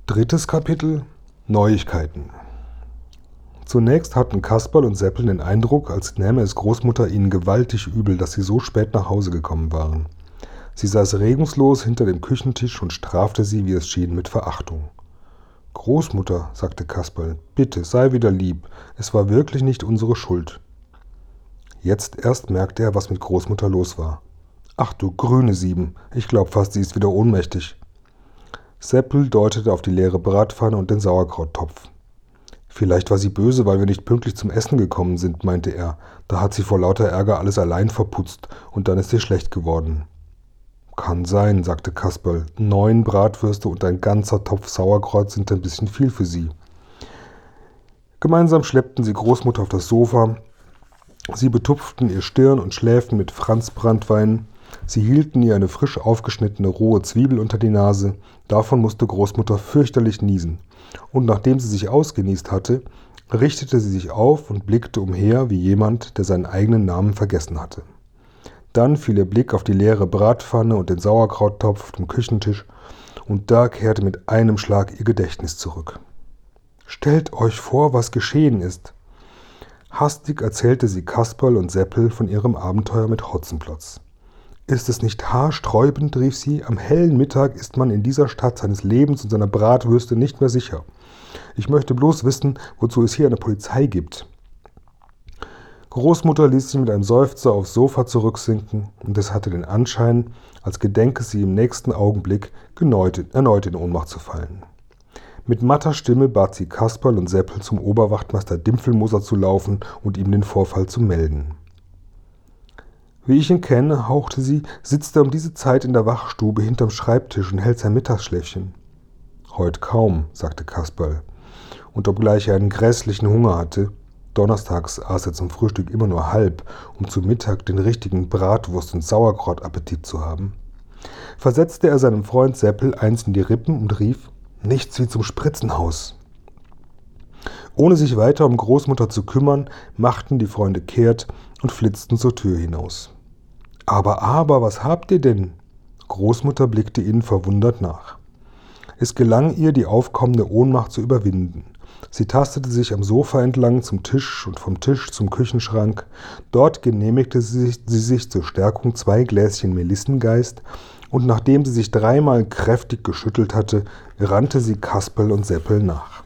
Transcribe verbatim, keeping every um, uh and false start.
Drittes Kapitel: Neuigkeiten. Zunächst hatten Kasperl und Seppel den Eindruck, als nähme es Großmutter ihnen gewaltig übel, dass sie so spät nach Hause gekommen waren. Sie saß regungslos hinter dem Küchentisch und strafte sie, wie es schien, mit Verachtung. »Großmutter«, sagte Kasperl, »bitte, sei wieder lieb. Es war wirklich nicht unsere Schuld.« Jetzt erst merkte er, was mit Großmutter los war. »Ach du grüne Sieben, ich glaub fast, sie ist wieder ohnmächtig.« Seppel deutete auf die leere Bratpfanne und den Sauerkrauttopf. »Vielleicht war sie böse, weil wir nicht pünktlich zum Essen gekommen sind«, meinte er. »Da hat sie vor lauter Ärger alles allein verputzt und dann ist ihr schlecht geworden.« »Kann sein«, sagte Kasperl. »Neun Bratwürste und ein ganzer Topf Sauerkraut sind ein bisschen viel für sie.« Gemeinsam schleppten sie Großmutter auf das Sofa. Sie betupften ihr Stirn und Schläfen mit Franzbranntwein. Sie hielten ihr eine frisch aufgeschnittene rohe Zwiebel unter die Nase. Davon musste Großmutter fürchterlich niesen. Und nachdem sie sich ausgenießt hatte, richtete sie sich auf und blickte umher wie jemand, der seinen eigenen Namen vergessen hatte. Dann fiel ihr Blick auf die leere Bratpfanne und den Sauerkrauttopf auf dem Küchentisch, und da kehrte mit einem Schlag ihr Gedächtnis zurück. »Stellt euch vor, was geschehen ist!« Hastig erzählte sie Kasperl und Seppel von ihrem Abenteuer mit Hotzenplotz. »Ist es nicht haarsträubend«, rief sie, »am hellen Mittag ist man in dieser Stadt seines Lebens und seiner Bratwürste nicht mehr sicher. Ich möchte bloß wissen, wozu es hier eine Polizei gibt.« Großmutter ließ sich mit einem Seufzer aufs Sofa zurücksinken, und es hatte den Anschein, als gedenke sie im nächsten Augenblick erneut in Ohnmacht zu fallen. Mit matter Stimme bat sie Kasperl und Seppel, zum Oberwachtmeister Dimpfelmoser zu laufen und ihm den Vorfall zu melden. »Wie ich ihn kenne«, hauchte sie, »sitzt er um diese Zeit in der Wachstube hinterm Schreibtisch und hält sein Mittagsschläfchen.« »Heut kaum«, sagte Kasperl, und obgleich er einen grässlichen Hunger hatte, donnerstags aß er zum Frühstück immer nur halb, um zu Mittag den richtigen Bratwurst- und Sauerkraut-Appetit zu haben, versetzte er seinem Freund Seppel eins in die Rippen und rief, »Nichts wie zum Spritzenhaus!« Ohne sich weiter um Großmutter zu kümmern, machten die Freunde kehrt und flitzten zur Tür hinaus. »Aber, aber, was habt ihr denn?« Großmutter blickte ihnen verwundert nach. Es gelang ihr, die aufkommende Ohnmacht zu überwinden. Sie tastete sich am Sofa entlang zum Tisch und vom Tisch zum Küchenschrank. Dort genehmigte sie sich, sie sich zur Stärkung zwei Gläschen Melissengeist, und nachdem sie sich dreimal kräftig geschüttelt hatte, rannte sie Kasperl und Seppel nach.